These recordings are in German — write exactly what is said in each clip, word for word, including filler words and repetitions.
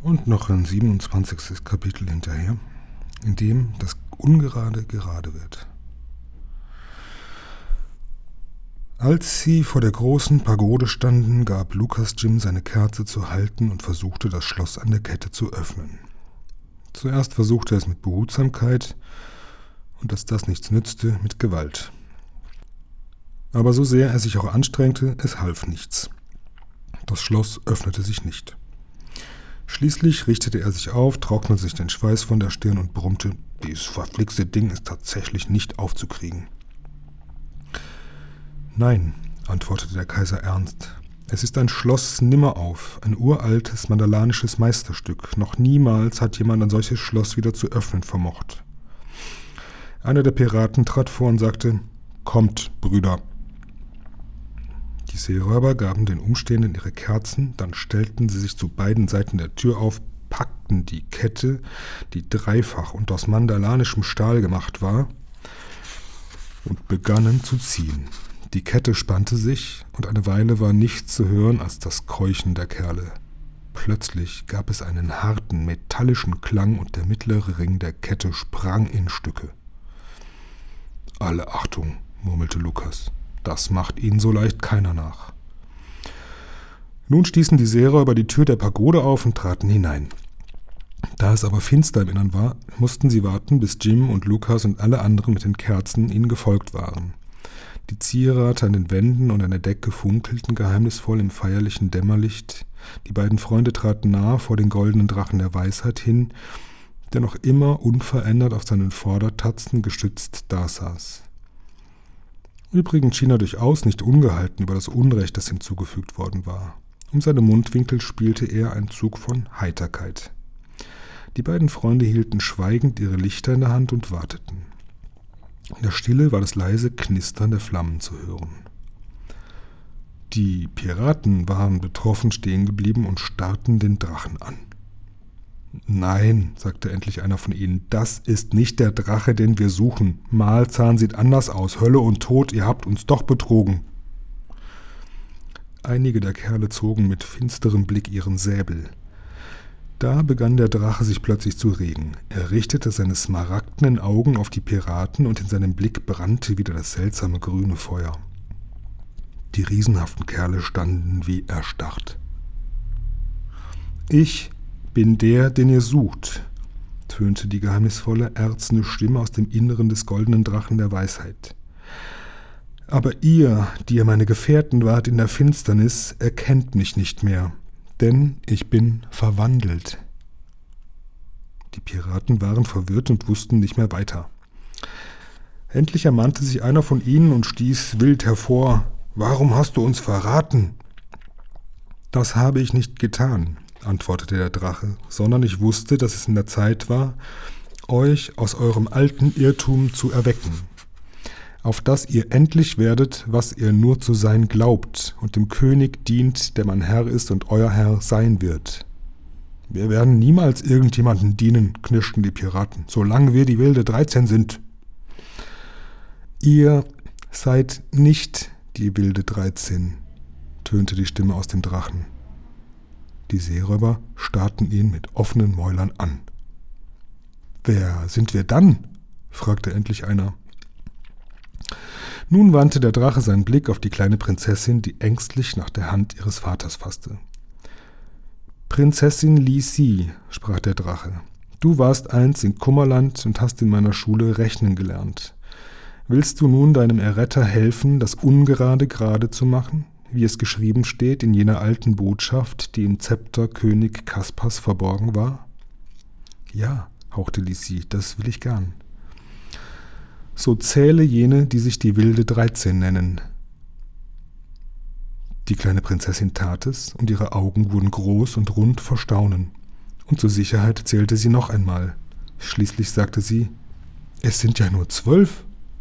Und noch ein siebenundzwanzigstes Kapitel hinterher, in dem das Ungerade gerade wird. Als sie vor der großen Pagode standen, gab Lukas Jim seine Kerze zu halten und versuchte, das Schloss an der Kette zu öffnen. Zuerst versuchte er es mit Behutsamkeit und als das nichts nützte, mit Gewalt. Aber so sehr er sich auch anstrengte, es half nichts. Das Schloss öffnete sich nicht. Schließlich richtete er sich auf, trocknete sich den Schweiß von der Stirn und brummte, dieses verflixte Ding ist tatsächlich nicht aufzukriegen. Nein, antwortete der Kaiser ernst. Es ist ein Schloss nimmer-auf, ein uraltes mandalanisches Meisterstück. Noch niemals hat jemand ein solches Schloss wieder zu öffnen vermocht. Einer der Piraten trat vor und sagte, »Kommt, Brüder!« Die Seeräuber gaben den Umstehenden ihre Kerzen, dann stellten sie sich zu beiden Seiten der Tür auf, packten die Kette, die dreifach und aus mandalanischem Stahl gemacht war, und begannen zu ziehen. Die Kette spannte sich, und eine Weile war nichts zu hören als das Keuchen der Kerle. Plötzlich gab es einen harten, metallischen Klang, und der mittlere Ring der Kette sprang in Stücke. »Alle Achtung«, murmelte Lukas, »das macht ihnen so leicht keiner nach.« Nun stießen die Seeräuber die Tür der Pagode auf und traten hinein. Da es aber finster im Innern war, mussten sie warten, bis Jim und Lukas und alle anderen mit den Kerzen ihnen gefolgt waren. Die Zierate an den Wänden und an der Decke funkelten geheimnisvoll im feierlichen Dämmerlicht. Die beiden Freunde traten nahe vor den goldenen Drachen der Weisheit hin, der noch immer unverändert auf seinen Vordertatzen gestützt dasaß. Übrigens schien er durchaus nicht ungehalten über das Unrecht, das ihm zugefügt worden war. Um seine Mundwinkel spielte er ein Zug von Heiterkeit. Die beiden Freunde hielten schweigend ihre Lichter in der Hand und warteten. In der Stille war das leise Knistern der Flammen zu hören. Die Piraten waren betroffen stehen geblieben und starrten den Drachen an. »Nein«, sagte endlich einer von ihnen, »das ist nicht der Drache, den wir suchen. Malzahn sieht anders aus. Hölle und Tod, ihr habt uns doch betrogen.« Einige der Kerle zogen mit finsterem Blick ihren Säbel. Da begann der Drache sich plötzlich zu regen. Er richtete seine smaragdenen Augen auf die Piraten und in seinem Blick brannte wieder das seltsame grüne Feuer. Die riesenhaften Kerle standen wie erstarrt. »Ich bin der, den ihr sucht«, tönte die geheimnisvolle, erzene Stimme aus dem Inneren des goldenen Drachen der Weisheit. »Aber ihr, die ihr meine Gefährten wart in der Finsternis, erkennt mich nicht mehr. Denn ich bin verwandelt.« Die Piraten waren verwirrt und wussten nicht mehr weiter. Endlich ermannte sich einer von ihnen und stieß wild hervor, »Warum hast du uns verraten?« »Das habe ich nicht getan«, antwortete der Drache, »sondern ich wusste, dass es in der Zeit war, euch aus eurem alten Irrtum zu erwecken, auf dass ihr endlich werdet, was ihr nur zu sein glaubt und dem König dient, der mein Herr ist und euer Herr sein wird.« »Wir werden niemals irgendjemanden dienen«, knirschten die Piraten, »solange wir die wilde dreizehn sind.« »Ihr seid nicht die wilde dreizehn«, tönte die Stimme aus dem Drachen. Die Seeräuber starrten ihn mit offenen Mäulern an. »Wer sind wir dann?«, fragte endlich einer. Nun wandte der Drache seinen Blick auf die kleine Prinzessin, die ängstlich nach der Hand ihres Vaters fasste. »Prinzessin Li Si«, sprach der Drache, »du warst einst in Kummerland und hast in meiner Schule rechnen gelernt. Willst du nun deinem Erretter helfen, das Ungerade gerade zu machen, wie es geschrieben steht in jener alten Botschaft, die im Zepter König Kaspars verborgen war?« »Ja«, hauchte Li Si, »das will ich gern.« »So zähle jene, die sich die wilde dreizehn nennen.« Die kleine Prinzessin tat es, und ihre Augen wurden groß und rund vor Staunen. Und zur Sicherheit zählte sie noch einmal. Schließlich sagte sie, »Es sind ja nur zwölf.«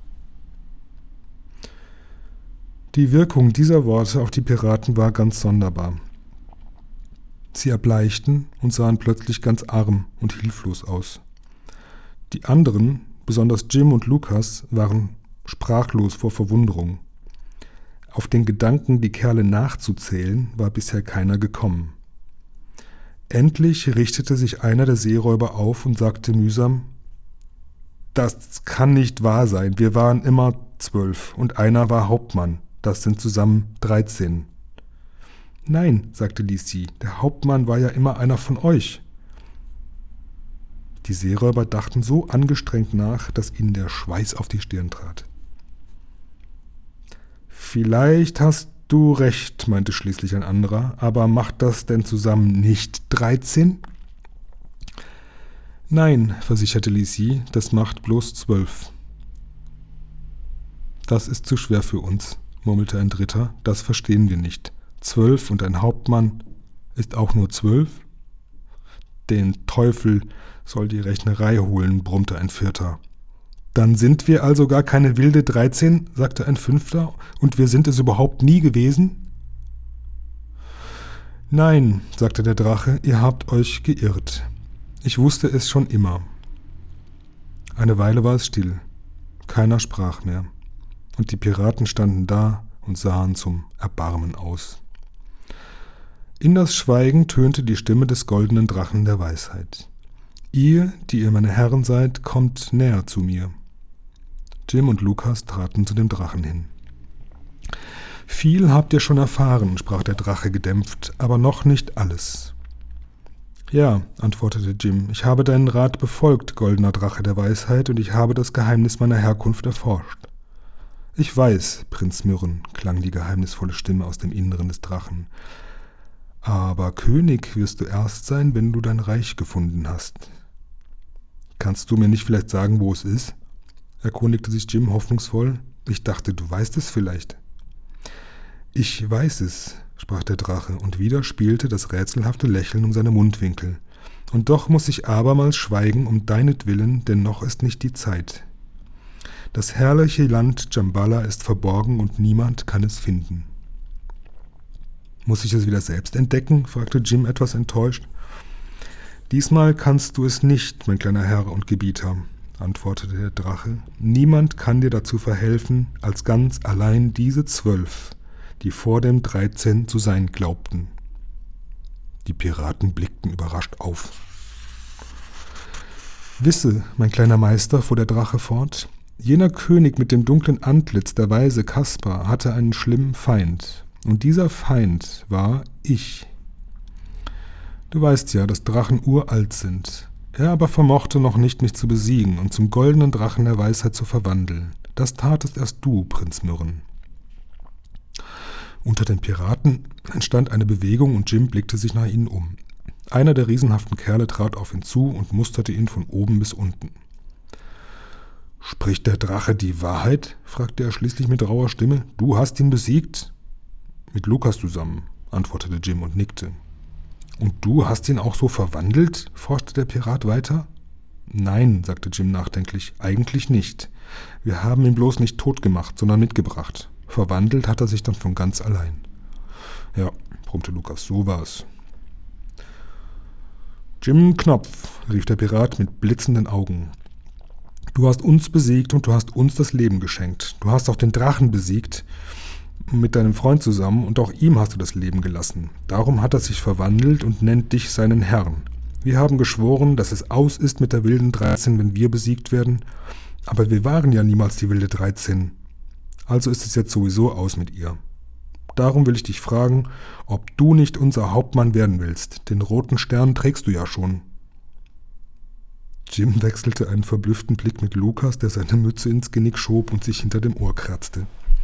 Die Wirkung dieser Worte auf die Piraten war ganz sonderbar. Sie erbleichten und sahen plötzlich ganz arm und hilflos aus. Die anderen, besonders Jim und Lukas, waren sprachlos vor Verwunderung. Auf den Gedanken, die Kerle nachzuzählen, war bisher keiner gekommen. Endlich richtete sich einer der Seeräuber auf und sagte mühsam: »Das kann nicht wahr sein. Wir waren immer zwölf und einer war Hauptmann. Das sind zusammen dreizehn.« »Nein«, sagte Lissi, »der Hauptmann war ja immer einer von euch.« Die Seeräuber dachten so angestrengt nach, dass ihnen der Schweiß auf die Stirn trat. »Vielleicht hast du recht«, meinte schließlich ein anderer, »aber macht das denn zusammen nicht dreizehn?« »Nein«, versicherte Lissi, »das macht bloß zwölf.« »Das ist zu schwer für uns«, murmelte ein Dritter, »das verstehen wir nicht. Zwölf und ein Hauptmann ist auch nur zwölf?« »Den Teufel soll die Rechnerei holen«, brummte ein Vierter. »Dann sind wir also gar keine wilde dreizehn«, sagte ein Fünfter, »und wir sind es überhaupt nie gewesen?« »Nein«, sagte der Drache, »ihr habt euch geirrt. Ich wusste es schon immer.« Eine Weile war es still. Keiner sprach mehr. Und die Piraten standen da und sahen zum Erbarmen aus. In das Schweigen tönte die Stimme des goldenen Drachen der Weisheit. »Ihr, die ihr meine Herren seid, kommt näher zu mir.« Jim und Lukas traten zu dem Drachen hin. »Viel habt ihr schon erfahren«, sprach der Drache gedämpft, »aber noch nicht alles.« »Ja«, antwortete Jim, »ich habe deinen Rat befolgt, goldener Drache der Weisheit, und ich habe das Geheimnis meiner Herkunft erforscht.« »Ich weiß, Prinz Myrrhen«, klang die geheimnisvolle Stimme aus dem Inneren des Drachen, »aber König wirst du erst sein, wenn du dein Reich gefunden hast.« »Kannst du mir nicht vielleicht sagen, wo es ist?«, erkundigte sich Jim hoffnungsvoll. »Ich dachte, du weißt es vielleicht.« »Ich weiß es«, sprach der Drache, und wieder spielte das rätselhafte Lächeln um seine Mundwinkel. »Und doch muss ich abermals schweigen um deinetwillen, denn noch ist nicht die Zeit. Das herrliche Land Djambala ist verborgen und niemand kann es finden.« »Muss ich es wieder selbst entdecken?«, fragte Jim etwas enttäuscht. »Diesmal kannst du es nicht, mein kleiner Herr und Gebieter«, antwortete der Drache. »Niemand kann dir dazu verhelfen, als ganz allein diese zwölf, die vor dem dreizehn zu sein glaubten.« Die Piraten blickten überrascht auf. »Wisse, mein kleiner Meister«, fuhr der Drache fort, »jener König mit dem dunklen Antlitz, der weise Kaspar, hatte einen schlimmen Feind. Und dieser Feind war ich. Du weißt ja, dass Drachen uralt sind. Er aber vermochte noch nicht, mich zu besiegen und zum goldenen Drachen der Weisheit zu verwandeln. Das tatest erst du, Prinz Myrrhen.« Unter den Piraten entstand eine Bewegung und Jim blickte sich nach ihnen um. Einer der riesenhaften Kerle trat auf ihn zu und musterte ihn von oben bis unten. »Spricht der Drache die Wahrheit?«, fragte er schließlich mit rauer Stimme. »Du hast ihn besiegt?« »Mit Lukas zusammen«, antwortete Jim und nickte. »Und du hast ihn auch so verwandelt?«, forschte der Pirat weiter. »Nein«, sagte Jim nachdenklich, »eigentlich nicht. Wir haben ihn bloß nicht tot gemacht, sondern mitgebracht. Verwandelt hat er sich dann von ganz allein.« »Ja«, brummte Lukas, »so war's.« »Jim Knopf«, rief der Pirat mit blitzenden Augen, »du hast uns besiegt und du hast uns das Leben geschenkt. Du hast auch den Drachen besiegt, mit deinem Freund zusammen, und auch ihm hast du das Leben gelassen. Darum hat er sich verwandelt und nennt dich seinen Herrn. Wir haben geschworen, dass es aus ist mit der wilden dreizehn, wenn wir besiegt werden, aber wir waren ja niemals die wilde dreizehn. Also ist es jetzt sowieso aus mit ihr. Darum will ich dich fragen, ob du nicht unser Hauptmann werden willst. Den roten Stern trägst du ja schon.« Jim wechselte einen verblüfften Blick mit Lukas, der seine Mütze ins Genick schob und sich hinter dem Ohr kratzte.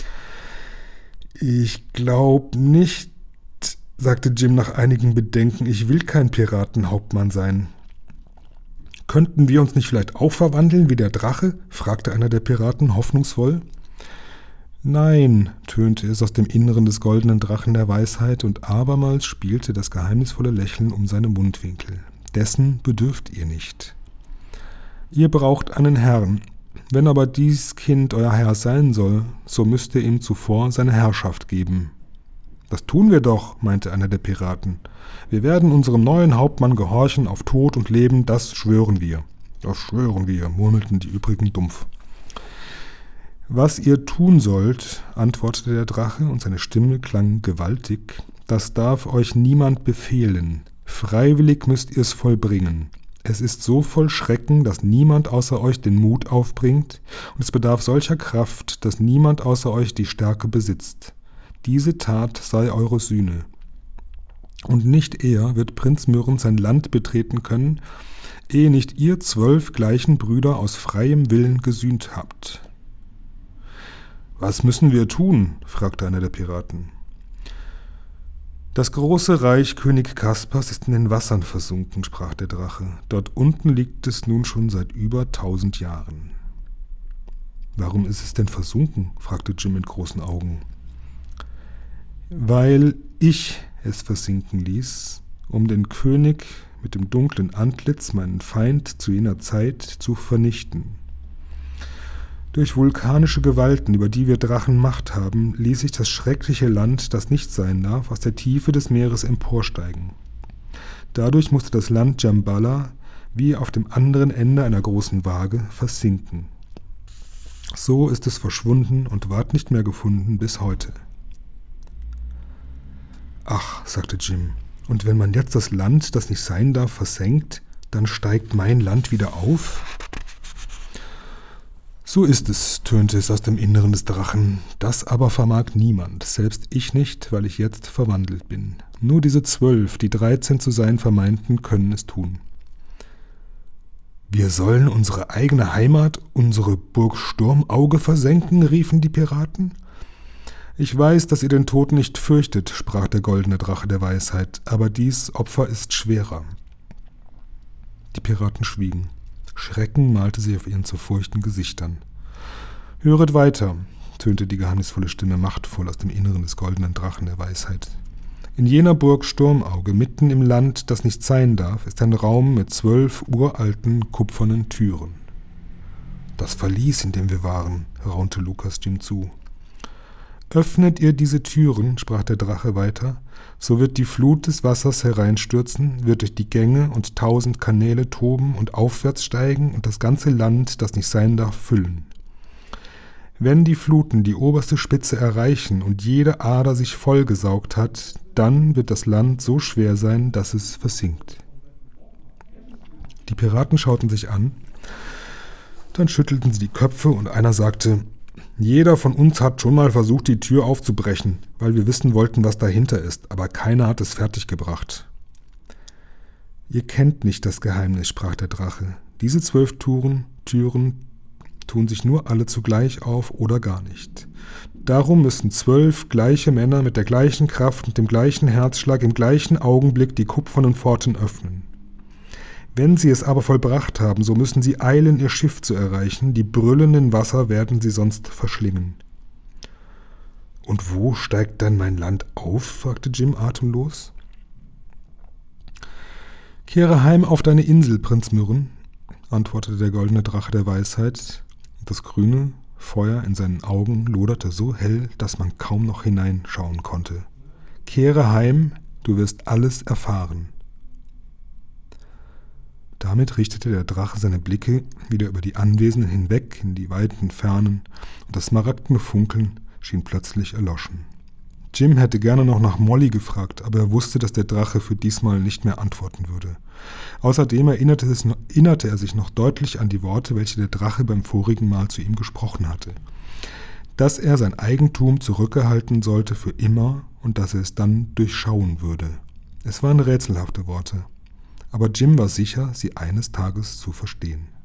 »Ich glaub nicht«, sagte Jim nach einigem Bedenken, »ich will kein Piratenhauptmann sein.« »Könnten wir uns nicht vielleicht auch verwandeln wie der Drache?«, fragte einer der Piraten hoffnungsvoll. »Nein«, tönte es aus dem Inneren des goldenen Drachen der Weisheit, und abermals spielte das geheimnisvolle Lächeln um seine Mundwinkel. »Dessen bedürft ihr nicht. Ihr braucht einen Herrn. Wenn aber dies Kind euer Herr sein soll, so müsst ihr ihm zuvor seine Herrschaft geben.« »Das tun wir doch«, meinte einer der Piraten. »Wir werden unserem neuen Hauptmann gehorchen auf Tod und Leben, das schwören wir.« »Das schwören wir«, murmelten die übrigen dumpf. »Was ihr tun sollt«, antwortete der Drache, und seine Stimme klang gewaltig, »das darf euch niemand befehlen. Freiwillig müsst ihr es vollbringen. Es ist so voll Schrecken, dass niemand außer euch den Mut aufbringt, und es bedarf solcher Kraft, dass niemand außer euch die Stärke besitzt. Diese Tat sei eure Sühne. Und nicht eher wird Prinz Myrrhen sein Land betreten können, ehe nicht ihr zwölf gleichen Brüder aus freiem Willen gesühnt habt. »Was müssen wir tun?« fragte einer der Piraten. »Das große Reich König Kaspars ist in den Wassern versunken«, sprach der Drache. »Dort unten liegt es nun schon seit über tausend Jahren.« »Warum ist es denn versunken?« fragte Jim mit großen Augen. »Weil ich es versinken ließ, um den König mit dem dunklen Antlitz, meinen Feind zu jener Zeit, zu vernichten. Durch vulkanische Gewalten, über die wir Drachen Macht haben, ließ ich das schreckliche Land, das nicht sein darf, aus der Tiefe des Meeres emporsteigen. Dadurch musste das Land Djambala wie auf dem anderen Ende einer großen Waage versinken. So ist es verschwunden und ward nicht mehr gefunden bis heute.« »Ach«, sagte Jim, »und wenn man jetzt das Land, das nicht sein darf, versenkt, dann steigt mein Land wieder auf?« »So ist es«, tönte es aus dem Inneren des Drachen. »Das aber vermag niemand, selbst ich nicht, weil ich jetzt verwandelt bin. Nur diese zwölf, die dreizehn zu sein vermeinten, können es tun.« »Wir sollen unsere eigene Heimat, unsere Burg Sturmauge versenken«, riefen die Piraten. »Ich weiß, dass ihr den Tod nicht fürchtet«, sprach der goldene Drache der Weisheit, »aber dies Opfer ist schwerer.« Die Piraten schwiegen. Schrecken malte sich auf ihren zerfurchten Gesichtern. »Höret weiter«, tönte die geheimnisvolle Stimme machtvoll aus dem Inneren des goldenen Drachen der Weisheit. »In jener Burg Sturmauge, mitten im Land, das nicht sein darf, ist ein Raum mit zwölf uralten, kupfernen Türen.« »Das Verlies, in dem wir waren«, raunte Lukas Jim zu. »Öffnet ihr diese Türen«, sprach der Drache weiter, »so wird die Flut des Wassers hereinstürzen, wird durch die Gänge und tausend Kanäle toben und aufwärts steigen und das ganze Land, das nicht sein darf, füllen. Wenn die Fluten die oberste Spitze erreichen und jede Ader sich vollgesaugt hat, dann wird das Land so schwer sein, dass es versinkt.« Die Piraten schauten sich an, dann schüttelten sie die Köpfe und einer sagte: »Jeder von uns hat schon mal versucht, die Tür aufzubrechen, weil wir wissen wollten, was dahinter ist, aber keiner hat es fertiggebracht.« »Ihr kennt nicht das Geheimnis«, sprach der Drache. »Diese zwölf Türen, Türen tun sich nur alle zugleich auf oder gar nicht. Darum müssen zwölf gleiche Männer mit der gleichen Kraft und dem gleichen Herzschlag im gleichen Augenblick die kupfernen Pforten öffnen. Wenn sie es aber vollbracht haben, so müssen sie eilen, ihr Schiff zu erreichen, die brüllenden Wasser werden sie sonst verschlingen.« »Und wo steigt dann mein Land auf?« fragte Jim atemlos. »Kehre heim auf deine Insel, Prinz Myrrhen«, antwortete der goldene Drache der Weisheit. Das grüne Feuer in seinen Augen loderte so hell, dass man kaum noch hineinschauen konnte. »Kehre heim, du wirst alles erfahren.« Damit richtete der Drache seine Blicke wieder über die Anwesenden hinweg in die weiten Fernen, und das smaragdene Funkeln schien plötzlich erloschen. Jim hätte gerne noch nach Molly gefragt, aber er wusste, dass der Drache für diesmal nicht mehr antworten würde. Außerdem erinnerte, es noch, erinnerte er sich noch deutlich an die Worte, welche der Drache beim vorigen Mal zu ihm gesprochen hatte. Dass er sein Eigentum zurückerhalten sollte für immer und dass er es dann durchschauen würde. Es waren rätselhafte Worte, aber Jim war sicher, sie eines Tages zu verstehen.